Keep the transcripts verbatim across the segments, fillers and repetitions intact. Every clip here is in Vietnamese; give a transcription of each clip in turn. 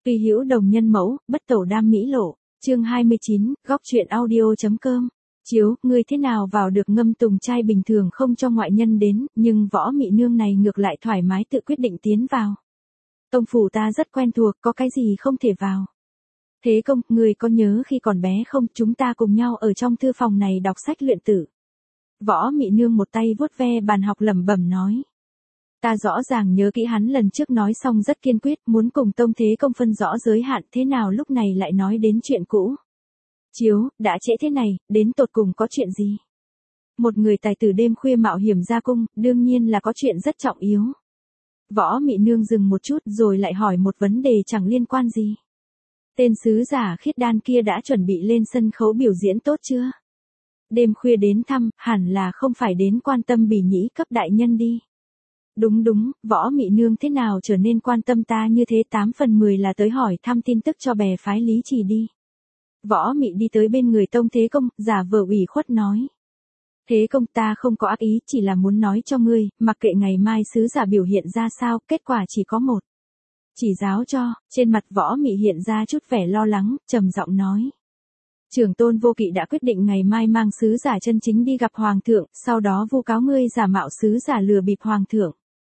Kỳ hữu đồng nhân mẫu, bất tẩu đam mỹ lộ. Chương hai mươi chín, góc truyện audio.com. Chiếu, ngươi thế nào vào được Ngâm Tùng trai bình thường không cho ngoại nhân đến, nhưng Võ Mị Nương này ngược lại thoải mái tự quyết định tiến vào. Tông phủ ta rất quen thuộc, có cái gì không thể vào. Thế Công, ngươi có nhớ khi còn bé không, chúng ta cùng nhau ở trong thư phòng này đọc sách luyện tử. Võ Mị Nương một tay vuốt ve bàn học lẩm bẩm nói. Ta rõ ràng nhớ kỹ hắn lần trước nói xong rất kiên quyết, muốn cùng Tông Thế Công phân rõ giới hạn, thế nào lúc này lại nói đến chuyện cũ. Chiếu, đã trễ thế này, đến tột cùng có chuyện gì? Một người tài tử đêm khuya mạo hiểm ra cung, đương nhiên là có chuyện rất trọng yếu. Võ Mị Nương dừng một chút rồi lại hỏi một vấn đề chẳng liên quan gì. Tên sứ giả Khiết Đan kia đã chuẩn bị lên sân khấu biểu diễn tốt chưa? Đêm khuya đến thăm, hẳn là không phải đến quan tâm Bỉ Nhĩ cấp đại nhân đi. Đúng đúng, Võ Mị Nương thế nào trở nên quan tâm ta như thế, tám phần mười là tới hỏi thăm tin tức cho bè phái Lý Trì đi. Võ Mị đi tới bên người Tông Thế Công, giả vờ ủy khuất nói. Thế Công, ta không có ác ý, chỉ là muốn nói cho ngươi, mặc kệ ngày mai sứ giả biểu hiện ra sao, kết quả chỉ có một. Chỉ giáo cho, trên mặt Võ Mị hiện ra chút vẻ lo lắng, trầm giọng nói. Trưởng tôn Vô Kỵ đã quyết định ngày mai mang sứ giả chân chính đi gặp hoàng thượng, sau đó vu cáo ngươi giả mạo sứ giả lừa bịp hoàng thượng.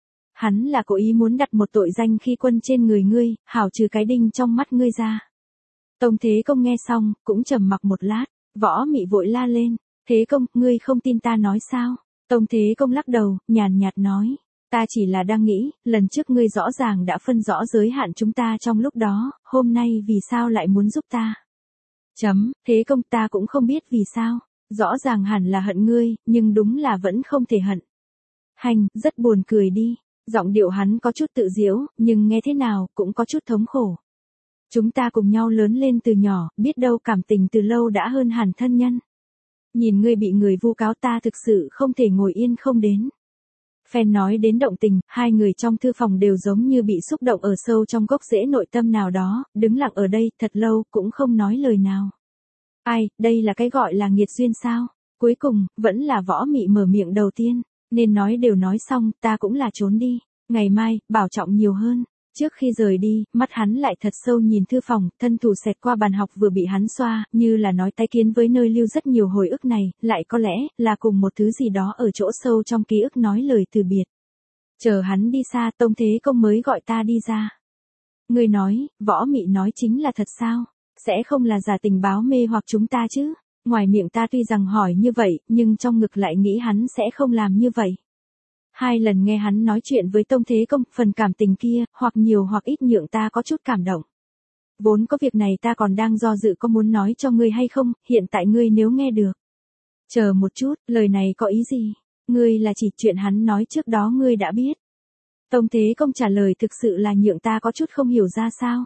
Hắn là cố ý muốn đặt một tội danh khi quân trên người ngươi, hảo trừ cái đinh trong mắt ngươi ra. Tông Thế Công nghe xong, cũng trầm mặc một lát, Võ Mị vội la lên. Thế Công, ngươi không tin ta nói sao? Tông Thế Công lắc đầu, nhàn nhạt nói. Ta chỉ là đang nghĩ, lần trước ngươi rõ ràng đã phân rõ giới hạn chúng ta trong lúc đó, hôm nay vì sao lại muốn giúp ta? Chấm, Thế Công, ta cũng không biết vì sao, rõ ràng hẳn là hận ngươi, nhưng đúng là vẫn không thể hận. Hành, rất buồn cười đi, giọng điệu hắn có chút tự giễu, nhưng nghe thế nào, cũng có chút thống khổ. Chúng ta cùng nhau lớn lên từ nhỏ, biết đâu cảm tình từ lâu đã hơn hẳn thân nhân. Nhìn ngươi bị người vu cáo, ta thực sự không thể ngồi yên không đến. Phen nói đến động tình, hai người trong thư phòng đều giống như bị xúc động ở sâu trong gốc rễ nội tâm nào đó, đứng lặng ở đây thật lâu cũng không nói lời nào. Ai, đây là cái gọi là nghiệt duyên sao? Cuối cùng, vẫn là Võ Mị mở miệng đầu tiên, nên nói đều nói xong, ta cũng là trốn đi, ngày mai, bảo trọng nhiều hơn. Trước khi rời đi, mắt hắn lại thật sâu nhìn thư phòng, thân thủ xẹt qua bàn học vừa bị hắn xoa, như là nói tái kiến với nơi lưu rất nhiều hồi ức này, lại có lẽ, là cùng một thứ gì đó ở chỗ sâu trong ký ức nói lời từ biệt. Chờ hắn đi xa, Tông Thế Công mới gọi ta đi ra. Ngươi nói, Võ Mị nói chính là thật sao? Sẽ không là giả tình báo mê hoặc chúng ta chứ? Ngoài miệng ta tuy rằng hỏi như vậy, nhưng trong ngực lại nghĩ hắn sẽ không làm như vậy. Hai lần nghe hắn nói chuyện với Tông Thế Công, phần cảm tình kia, hoặc nhiều hoặc ít nhượng ta có chút cảm động. Vốn có việc này ta còn đang do dự có muốn nói cho ngươi hay không, hiện tại ngươi nếu nghe được. Chờ một chút, lời này có ý gì? Ngươi là chỉ chuyện hắn nói trước đó ngươi đã biết. Tông Thế Công trả lời thực sự là nhượng ta có chút không hiểu ra sao.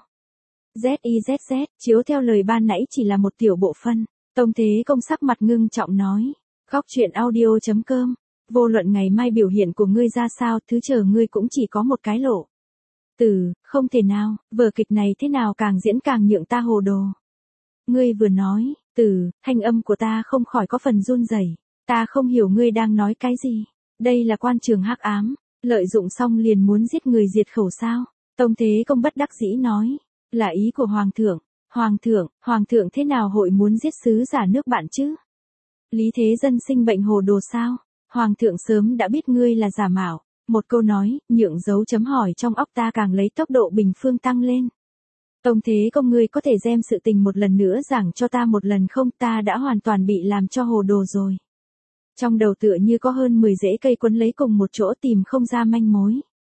Z I Z Z, chiếu theo lời ban nãy chỉ là một tiểu bộ phân. Tông Thế Công sắc mặt ngưng trọng nói. Góc truyện audio.com. Vô luận ngày mai biểu hiện của ngươi ra sao, thứ chờ ngươi cũng chỉ có một cái lộ. Từ, không thể nào, vở kịch này thế nào càng diễn càng nhượng ta hồ đồ. Ngươi vừa nói, từ, thanh âm của ta không khỏi có phần run rẩy. Ta không hiểu ngươi đang nói cái gì. Đây là quan trường hắc ám, lợi dụng xong liền muốn giết người diệt khẩu sao? Tông Thế Công bất đắc dĩ nói, là ý của hoàng thượng. Hoàng thượng, hoàng thượng thế nào hội muốn giết sứ giả nước bạn chứ? Lý Thế Dân sinh bệnh hồ đồ sao? Hoàng thượng sớm đã biết ngươi là giả mạo. Một câu nói, nhượng dấu chấm hỏi trong óc ta càng lấy tốc độ bình phương tăng lên. Tông Thế Công, ngươi có thể đem sự tình một lần nữa giảng cho ta một lần không? Ta đã hoàn toàn bị làm cho hồ đồ rồi. Trong đầu tựa như có hơn mười rễ cây quấn lấy cùng một chỗ tìm không ra manh mối.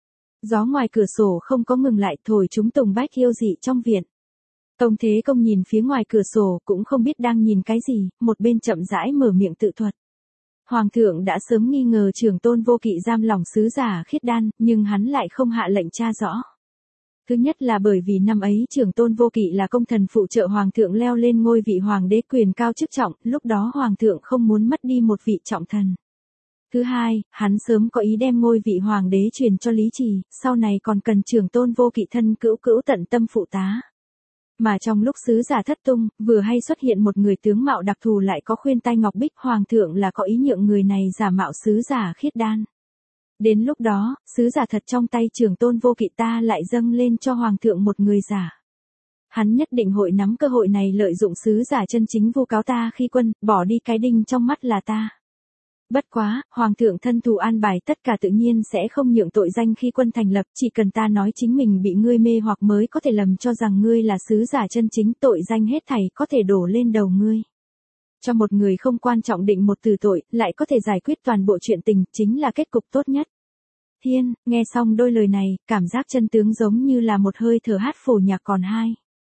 Gió ngoài cửa sổ không có ngừng lại thổi chúng tùng bách yêu dị trong viện. Tông Thế Công nhìn phía ngoài cửa sổ cũng không biết đang nhìn cái gì, một bên chậm rãi mở miệng tự thuật. Hoàng thượng đã sớm nghi ngờ trưởng tôn Vô Kỵ giam lỏng sứ giả Khiết Đan, nhưng hắn lại không hạ lệnh tra rõ. Thứ nhất là bởi vì năm ấy trưởng tôn Vô Kỵ là công thần phụ trợ hoàng thượng leo lên ngôi vị hoàng đế quyền cao chức trọng, lúc đó hoàng thượng không muốn mất đi một vị trọng thần. Thứ hai, hắn sớm có ý đem ngôi vị hoàng đế truyền cho Lý Trì, sau này còn cần trưởng tôn Vô Kỵ thân cữu cữu tận tâm phụ tá. Mà trong lúc sứ giả thất tung, vừa hay xuất hiện một người tướng mạo đặc thù lại có khuyên tai ngọc bích, hoàng thượng là có ý nhượng người này giả mạo sứ giả Khiết Đan. Đến lúc đó, sứ giả thật trong tay trưởng tôn Vô Kỵ ta lại dâng lên cho hoàng thượng một người giả. Hắn nhất định hội nắm cơ hội này lợi dụng sứ giả chân chính vu cáo ta khi quân, bỏ đi cái đinh trong mắt là ta. Bất quá, Hoàng thượng thân thù an bài tất cả tự nhiên sẽ không nhượng tội danh khi quân thành lập, chỉ cần ta nói chính mình bị ngươi mê hoặc mới có thể lầm cho rằng ngươi là sứ giả chân chính, tội danh hết thảy có thể đổ lên đầu ngươi. Cho một người không quan trọng định một từ tội, lại có thể giải quyết toàn bộ chuyện tình, chính là kết cục tốt nhất. Thiên, nghe xong đôi lời này, cảm giác chân tướng giống như là một hơi thở hát phổ nhạc còn hai.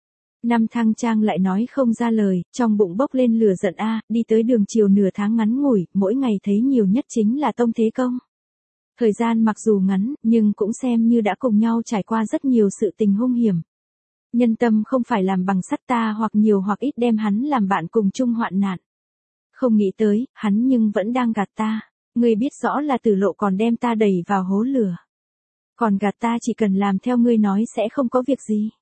Năm Thăng Trang lại nói không ra lời, trong bụng bốc lên lửa giận a, đi tới đường chiều nửa tháng ngắn ngủi, mỗi ngày thấy nhiều nhất chính là Tông Thế Công. Thời gian mặc dù ngắn, nhưng cũng xem như đã cùng nhau trải qua rất nhiều sự tình hung hiểm. Nhân tâm không phải làm bằng sắt, ta hoặc nhiều hoặc ít đem hắn làm bạn cùng chung hoạn nạn. Không nghĩ tới, hắn nhưng vẫn đang gạt ta. Ngươi biết rõ là Tử Lộ còn đem ta đẩy vào hố lửa. Còn gạt ta chỉ cần làm theo ngươi nói sẽ không có việc gì.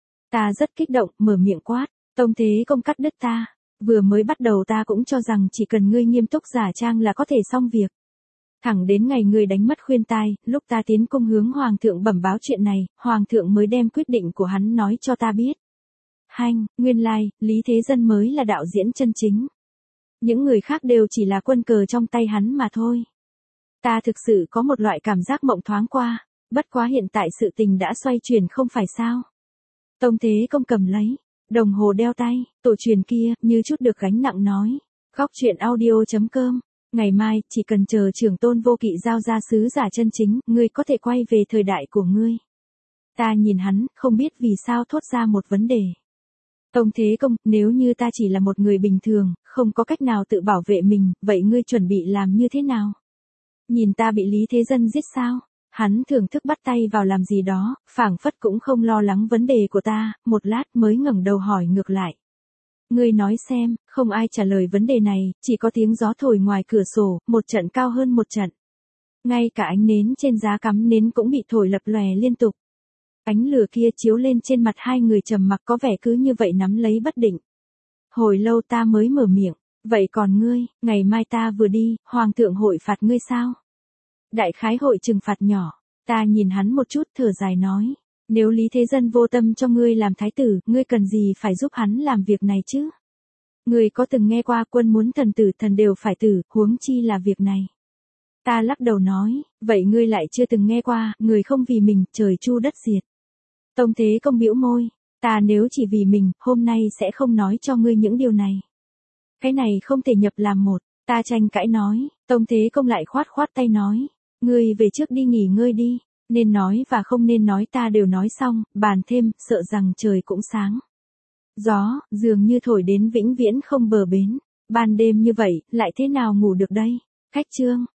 Ta rất kích động, mở miệng quát. Tông Thế Công cắt đứt ta. Vừa mới bắt đầu ta cũng cho rằng chỉ cần ngươi nghiêm túc giả trang là có thể xong việc. Thẳng đến ngày ngươi đánh mất khuyên tai, lúc ta tiến cung hướng Hoàng thượng bẩm báo chuyện này, Hoàng thượng mới đem quyết định của hắn nói cho ta biết. Hanh, nguyên lai, Lý Thế Dân mới là đạo diễn chân chính. Những người khác đều chỉ là quân cờ trong tay hắn mà thôi. Ta thực sự có một loại cảm giác mộng thoáng qua, bất quá hiện tại sự tình đã xoay chuyển không phải sao. Tông Thế Công cầm lấy, đồng hồ đeo tay, tổ truyền kia, như chút được gánh nặng nói. Góc truyện audio chấm com, ngày mai, chỉ cần chờ trưởng Tôn Vô Kỵ giao ra sứ giả chân chính, ngươi có thể quay về thời đại của ngươi. Ta nhìn hắn, không biết vì sao thốt ra một vấn đề. Tông Thế Công, nếu như ta chỉ là một người bình thường, không có cách nào tự bảo vệ mình, vậy ngươi chuẩn bị làm như thế nào? Nhìn ta bị Lý Thế Dân giết sao? Hắn thưởng thức bắt tay vào làm gì đó, phảng phất cũng không lo lắng vấn đề của ta, một lát mới ngẩng đầu hỏi ngược lại. Ngươi nói xem, không ai trả lời vấn đề này, chỉ có tiếng gió thổi ngoài cửa sổ, một trận cao hơn một trận. Ngay cả ánh nến trên giá cắm nến cũng bị thổi lập lòe liên tục. Ánh lửa kia chiếu lên trên mặt hai người trầm mặc có vẻ cứ như vậy nắm lấy bất định. Hồi lâu ta mới mở miệng, vậy còn ngươi, ngày mai ta vừa đi, Hoàng thượng hội phạt ngươi sao? Đại khái hội trừng phạt nhỏ, ta nhìn hắn một chút thở dài nói, nếu Lý Thế Dân vô tâm cho ngươi làm thái tử, ngươi cần gì phải giúp hắn làm việc này chứ? Ngươi có từng nghe qua quân muốn thần tử thần đều phải tử, huống chi là việc này. Ta lắc đầu nói, vậy ngươi lại chưa từng nghe qua, người không vì mình, trời chu đất diệt. Tông Thế Công bĩu môi, ta nếu chỉ vì mình, hôm nay sẽ không nói cho ngươi những điều này. Cái này không thể nhập làm một, ta tranh cãi nói, Tông Thế Công lại khoát khoát tay nói, ngươi về trước đi nghỉ ngơi đi, nên nói và không nên nói ta đều nói xong, bàn thêm, sợ rằng trời cũng sáng. Gió, dường như thổi đến vĩnh viễn không bờ bến, ban đêm như vậy, lại thế nào ngủ được đây? Khách chương.